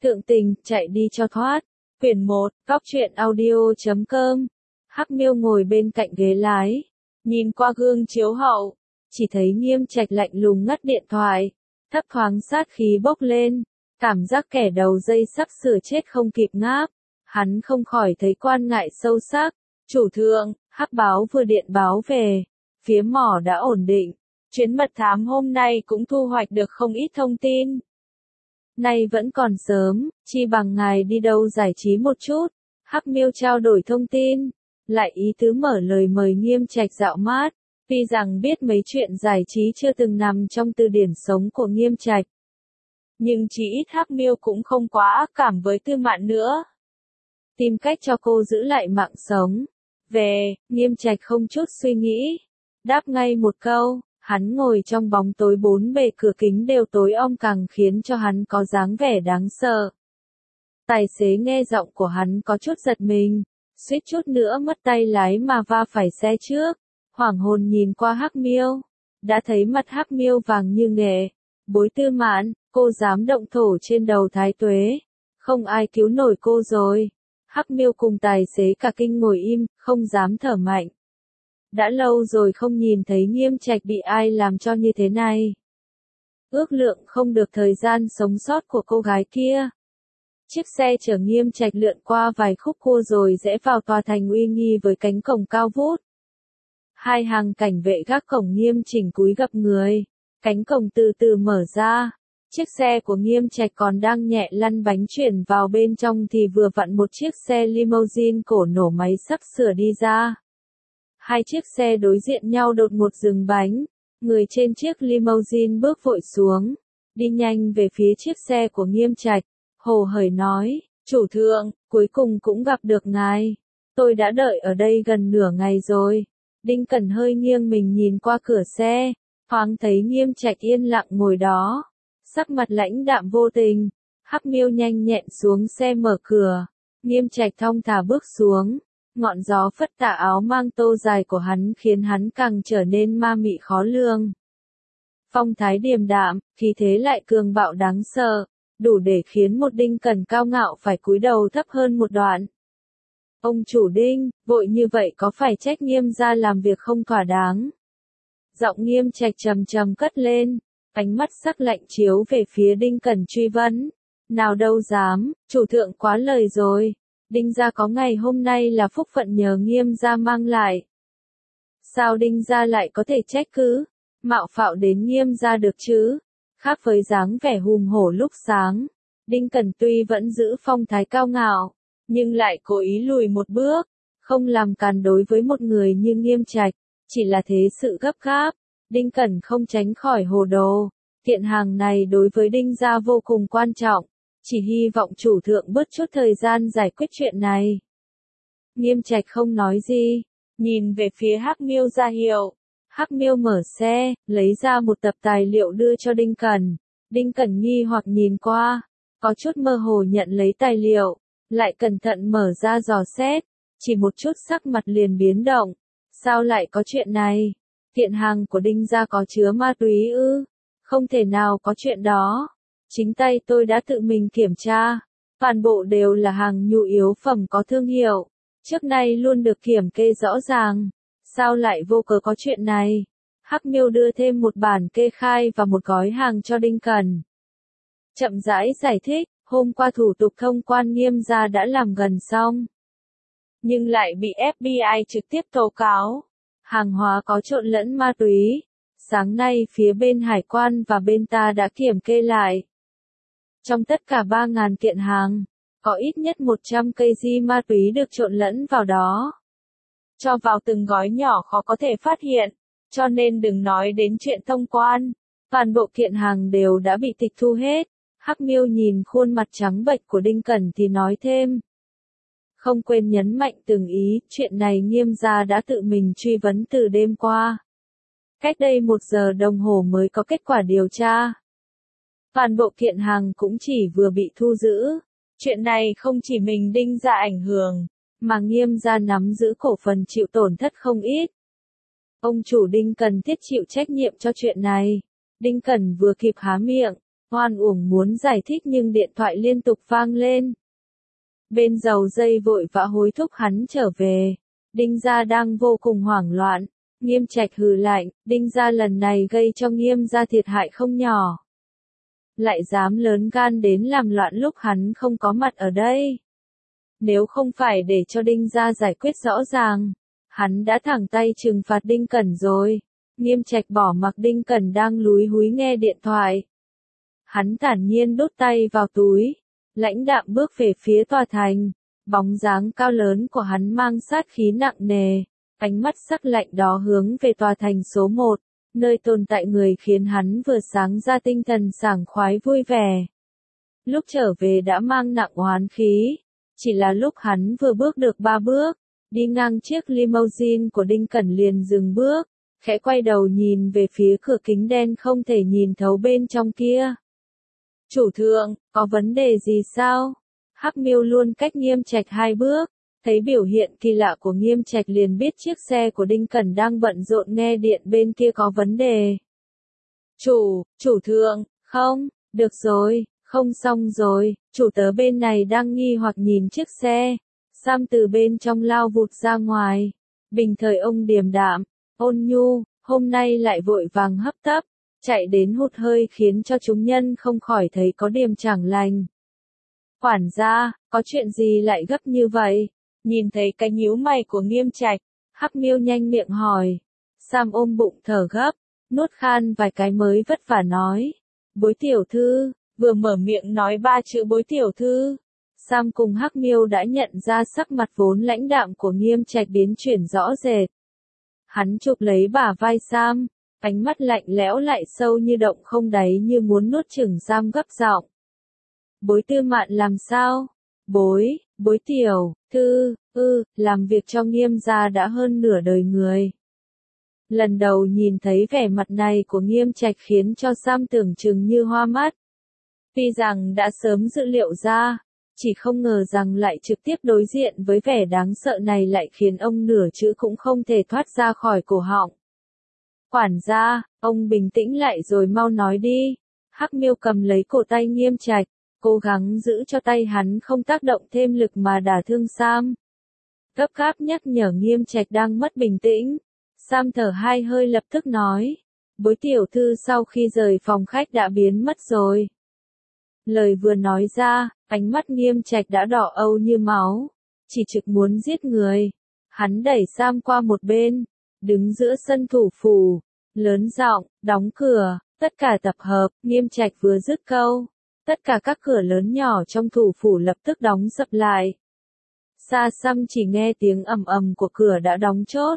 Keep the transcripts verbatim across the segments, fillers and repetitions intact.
Thượng tình, chạy đi cho thoát. Quyển một, góc truyện audio chấm com. Hắc Miêu ngồi bên cạnh ghế lái, nhìn qua gương chiếu hậu, chỉ thấy Nghiêm Trạch lạnh lùng ngắt điện thoại, thấp thoáng sát khí bốc lên, cảm giác kẻ đầu dây sắp sửa chết không kịp ngáp. Hắn không khỏi thấy quan ngại sâu sắc. Chủ thượng, Hắc báo vừa điện báo về, phía mỏ đã ổn định, chuyến mật thám hôm nay cũng thu hoạch được không ít thông tin. Nay vẫn còn sớm, chi bằng ngài đi đâu giải trí một chút. Hắc Miêu trao đổi thông tin, lại ý tứ mở lời mời Nghiêm Trạch dạo mát. Tuy rằng biết mấy chuyện giải trí chưa từng nằm trong từ điển sống của Nghiêm Trạch, nhưng chỉ ít Hắc Miêu cũng không quá ác cảm với Tư Mạn nữa. Tìm cách cho cô giữ lại mạng sống. Về, Nghiêm Trạch không chút suy nghĩ, đáp ngay một câu. Hắn ngồi trong bóng tối, bốn bề cửa kính đều tối om càng khiến cho hắn có dáng vẻ đáng sợ. Tài xế nghe giọng của hắn có chút giật mình, suýt chút nữa mất tay lái mà va phải xe trước. Hoảng hồn nhìn qua Hắc Miêu, đã thấy mặt Hắc Miêu vàng như nghệ. Bối Tư Mạn, cô dám động thổ trên đầu Thái Tuế, không ai cứu nổi cô rồi. Hắc Miêu cùng tài xế cả kinh ngồi im, không dám thở mạnh. Đã lâu rồi không nhìn thấy Nghiêm Trạch bị ai làm cho như thế này. Ước lượng không được thời gian sống sót của cô gái kia. Chiếc xe chở Nghiêm Trạch lượn qua vài khúc cua rồi rẽ vào tòa thành uy nghi với cánh cổng cao vút. Hai hàng cảnh vệ gác cổng nghiêm chỉnh cúi gập người. Cánh cổng từ từ mở ra. Chiếc xe của Nghiêm Trạch còn đang nhẹ lăn bánh chuyển vào bên trong thì vừa vặn một chiếc xe limousine cổ nổ máy sắp sửa đi ra. Hai chiếc xe đối diện nhau đột ngột dừng bánh, người trên chiếc limousine bước vội xuống, đi nhanh về phía chiếc xe của Nghiêm Trạch, hồ hởi nói, chủ thượng, cuối cùng cũng gặp được ngài, tôi đã đợi ở đây gần nửa ngày rồi. Đinh Cẩn hơi nghiêng mình nhìn qua cửa xe, thoáng thấy Nghiêm Trạch yên lặng ngồi đó, sắc mặt lãnh đạm vô tình. Hắc Miêu nhanh nhẹn xuống xe mở cửa, Nghiêm Trạch thong thả bước xuống. Ngọn gió phất tà áo mang tô dài của hắn khiến hắn càng trở nên ma mị khó lường. Phong thái điềm đạm, khí thế lại cường bạo đáng sợ, đủ để khiến một Đinh Cẩn cao ngạo phải cúi đầu thấp hơn một đoạn. Ông chủ Đinh, vội như vậy có phải trách Nghiêm gia làm việc không thỏa đáng? Giọng Nghiêm Trạch trầm trầm cất lên, ánh mắt sắc lạnh chiếu về phía Đinh Cẩn truy vấn. Nào đâu dám, chủ thượng quá lời rồi. Đinh gia có ngày hôm nay là phúc phận nhờ Nghiêm gia mang lại. Sao Đinh gia lại có thể trách cứ, mạo phạo đến Nghiêm gia được chứ? Khác với dáng vẻ hùng hổ lúc sáng, Đinh Cẩn tuy vẫn giữ phong thái cao ngạo, nhưng lại cố ý lùi một bước, không làm càn đối với một người như Nghiêm Trạch, chỉ là thế sự gấp gáp. Đinh Cẩn không tránh khỏi hồ đồ, kiện hàng này đối với Đinh gia vô cùng quan trọng. Chỉ hy vọng chủ thượng bớt chút thời gian giải quyết chuyện này. Nghiêm Trạch không nói gì, nhìn về phía Hắc Miêu ra hiệu. Hắc Miêu mở xe, lấy ra một tập tài liệu đưa cho Đinh Cẩn. Đinh Cẩn nghi hoặc nhìn qua, có chút mơ hồ nhận lấy tài liệu, lại cẩn thận mở ra dò xét, chỉ một chút sắc mặt liền biến động. Sao lại có chuyện này? Kiện hàng của Đinh gia có chứa ma túy ư? Không thể nào có chuyện đó. Chính tay tôi đã tự mình kiểm tra, toàn bộ đều là hàng nhu yếu phẩm có thương hiệu, trước nay luôn được kiểm kê rõ ràng, sao lại vô cớ có chuyện này? Hắc Miêu đưa thêm một bản kê khai và một gói hàng cho Đinh Cẩn. Chậm rãi giải thích, hôm qua thủ tục thông quan Nghiêm gia đã làm gần xong, nhưng lại bị ép bê i trực tiếp tố cáo, hàng hóa có trộn lẫn ma túy. Sáng nay phía bên hải quan và bên ta đã kiểm kê lại. Trong tất cả ba nghìn kiện hàng, có ít nhất một trăm cây di ma túy được trộn lẫn vào đó. Cho vào từng gói nhỏ khó có thể phát hiện, cho nên đừng nói đến chuyện thông quan. Toàn bộ kiện hàng đều đã bị tịch thu hết. Hắc Miêu nhìn khuôn mặt trắng bệch của Đinh Cẩn thì nói thêm. Không quên nhấn mạnh từng ý, chuyện này Nghiêm gia đã tự mình truy vấn từ đêm qua. Cách đây một giờ đồng hồ mới có kết quả điều tra. Toàn bộ kiện hàng cũng chỉ vừa bị thu giữ. Chuyện này không chỉ mình Đinh gia ảnh hưởng, mà Nghiêm gia nắm giữ cổ phần chịu tổn thất không ít. Ông chủ Đinh cần thiết chịu trách nhiệm cho chuyện này. Đinh Cẩn vừa kịp há miệng, oan uổng muốn giải thích nhưng điện thoại liên tục vang lên. Bên dầu dây vội vã hối thúc hắn trở về. Đinh gia đang vô cùng hoảng loạn. Nghiêm Trạch hừ lạnh, Đinh gia lần này gây cho Nghiêm gia thiệt hại không nhỏ. Lại dám lớn gan đến làm loạn lúc hắn không có mặt ở đây. Nếu không phải để cho Đinh gia giải quyết rõ ràng, hắn đã thẳng tay trừng phạt Đinh Cẩn rồi. Nghiêm Trạch bỏ mặc Đinh Cẩn đang lúi húi nghe điện thoại. Hắn thản nhiên đút tay vào túi, lãnh đạm bước về phía tòa thành. Bóng dáng cao lớn của hắn mang sát khí nặng nề, ánh mắt sắc lạnh đó hướng về tòa thành số một, nơi tồn tại người khiến hắn vừa sáng ra tinh thần sảng khoái vui vẻ. Lúc trở về đã mang nặng oán khí, chỉ là lúc hắn vừa bước được ba bước, đi ngang chiếc limousine của Đinh Cẩn liền dừng bước, khẽ quay đầu nhìn về phía cửa kính đen không thể nhìn thấu bên trong kia. Chủ thượng, có vấn đề gì sao? Hắc Miêu luôn cách Nghiêm Trạch hai bước, thấy biểu hiện kỳ lạ của Nghiêm Trạch liền biết chiếc xe của Đinh Cẩn đang bận rộn nghe điện bên kia có vấn đề. Chủ, chủ thượng, không, được rồi, không xong rồi, chủ tớ bên này đang nghi hoặc nhìn chiếc xe. Sam từ bên trong lao vụt ra ngoài. Bình thời ông điềm đạm, ôn nhu, hôm nay lại vội vàng hấp tấp, chạy đến hụt hơi khiến cho chúng nhân không khỏi thấy có điểm chẳng lành. Quản gia, có chuyện gì lại gấp như vậy? Nhìn thấy cái nhíu mày của Nghiêm Trạch, Hắc Miêu nhanh miệng hỏi. Sam ôm bụng thở gấp, nuốt khan vài cái mới vất vả nói. Bối tiểu thư, vừa mở miệng nói ba chữ bối tiểu thư. Sam cùng Hắc Miêu đã nhận ra sắc mặt vốn lãnh đạm của Nghiêm Trạch biến chuyển rõ rệt. Hắn chụp lấy bả vai Sam, ánh mắt lạnh lẽo lại sâu như động không đáy như muốn nuốt chửng Sam gấp giọng. Bối Tư Mạn làm sao? Bối, bối tiểu, thư, ư, làm việc cho Nghiêm gia đã hơn nửa đời người. Lần đầu nhìn thấy vẻ mặt này của Nghiêm Trạch khiến cho Sam tưởng chừng như hoa mắt. Tuy rằng đã sớm dự liệu ra, chỉ không ngờ rằng lại trực tiếp đối diện với vẻ đáng sợ này lại khiến ông nửa chữ cũng không thể thoát ra khỏi cổ họng. Quản gia, ông bình tĩnh lại rồi mau nói đi. Hắc Miêu cầm lấy cổ tay Nghiêm Trạch, cố gắng giữ cho tay hắn không tác động thêm lực mà đả thương Sam. Gấp gáp nhắc nhở Nghiêm Trạch đang mất bình tĩnh. Sam thở hai hơi lập tức nói. Bối tiểu thư sau khi rời phòng khách đã biến mất rồi. Lời vừa nói ra, ánh mắt Nghiêm Trạch đã đỏ âu như máu, chỉ trực muốn giết người. Hắn đẩy Sam qua một bên, đứng giữa sân thủ phủ, lớn giọng, đóng cửa, tất cả tập hợp. Nghiêm Trạch vừa dứt câu, tất cả các cửa lớn nhỏ trong thủ phủ lập tức đóng sập lại. Xa xăm chỉ nghe tiếng ầm ầm của cửa đã đóng chốt.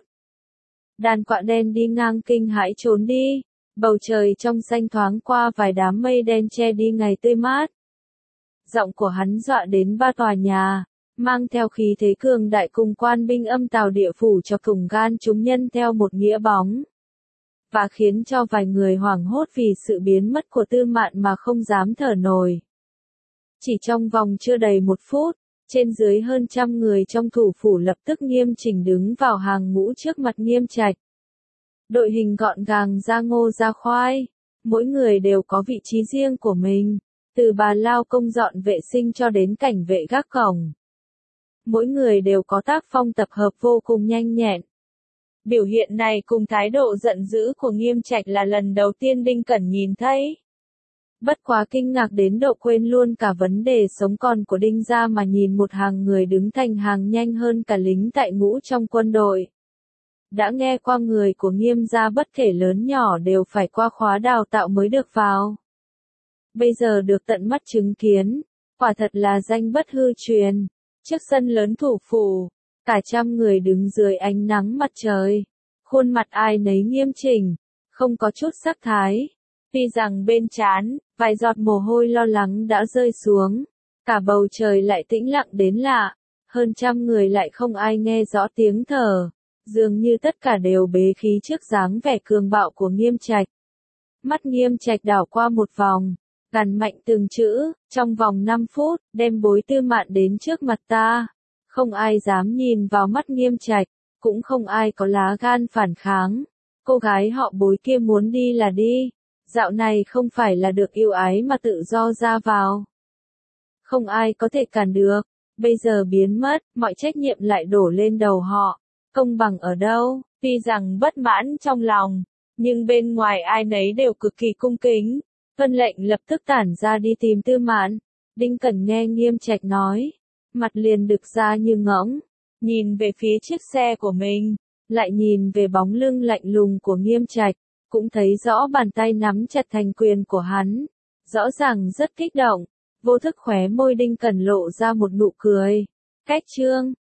Đàn quạ đen đi ngang kinh hãi trốn đi. Bầu trời trong xanh thoáng qua vài đám mây đen che đi ngày tươi mát. Giọng của hắn dọa đến ba tòa nhà, mang theo khí thế cường đại cùng quan binh âm tào địa phủ cho cùng gan chúng nhân theo một nghĩa bóng. Và khiến cho vài người hoảng hốt vì sự biến mất của Tư Mạn mà không dám thở nổi. Chỉ trong vòng chưa đầy một phút, trên dưới hơn trăm người trong thủ phủ lập tức nghiêm chỉnh đứng vào hàng ngũ trước mặt Nghiêm Trạch. Đội hình gọn gàng ra ngô ra khoai, mỗi người đều có vị trí riêng của mình, từ bà lao công dọn vệ sinh cho đến cảnh vệ gác cổng. Mỗi người đều có tác phong tập hợp vô cùng nhanh nhẹn. Biểu hiện này cùng thái độ giận dữ của Nghiêm Trạch là lần đầu tiên Đinh Cẩn nhìn thấy. Bất quá kinh ngạc đến độ quên luôn cả vấn đề sống còn của Đinh gia mà nhìn một hàng người đứng thành hàng nhanh hơn cả lính tại ngũ trong quân đội. Đã nghe qua người của Nghiêm gia bất kể lớn nhỏ đều phải qua khóa đào tạo mới được vào. Bây giờ được tận mắt chứng kiến, quả thật là danh bất hư truyền. Trước sân lớn thủ phủ, cả trăm người đứng dưới ánh nắng mặt trời. Khuôn mặt ai nấy nghiêm chỉnh, không có chút sắc thái. Tuy rằng bên trán, vài giọt mồ hôi lo lắng đã rơi xuống. Cả bầu trời lại tĩnh lặng đến lạ. Hơn trăm người lại không ai nghe rõ tiếng thở. Dường như tất cả đều bế khí trước dáng vẻ cường bạo của Nghiêm Trạch. Mắt Nghiêm Trạch đảo qua một vòng, gằn mạnh từng chữ, trong vòng năm phút, đem Bối Tư Mạn đến trước mặt ta. Không ai dám nhìn vào mắt Nghiêm Trạch, cũng không ai có lá gan phản kháng. Cô gái họ Bối kia muốn đi là đi, Dạo này không phải là được yêu ái mà tự do ra vào. Không ai có thể cản được, bây giờ biến mất, mọi trách nhiệm lại đổ lên đầu họ. Công bằng ở đâu? Tuy rằng bất mãn trong lòng, nhưng bên ngoài ai nấy đều cực kỳ cung kính. Vân lệnh lập tức tản ra đi tìm Tư Mạn. Đinh Cẩn nghe Nghiêm Trạch nói, mặt liền đực ra như ngỗng, nhìn về phía chiếc xe của mình, lại nhìn về bóng lưng lạnh lùng của Nghiêm Trạch, cũng thấy rõ bàn tay nắm chặt thành quyền của hắn, rõ ràng rất kích động. Vô thức khóe môi Đinh Cẩn lộ ra một nụ cười. Cách chương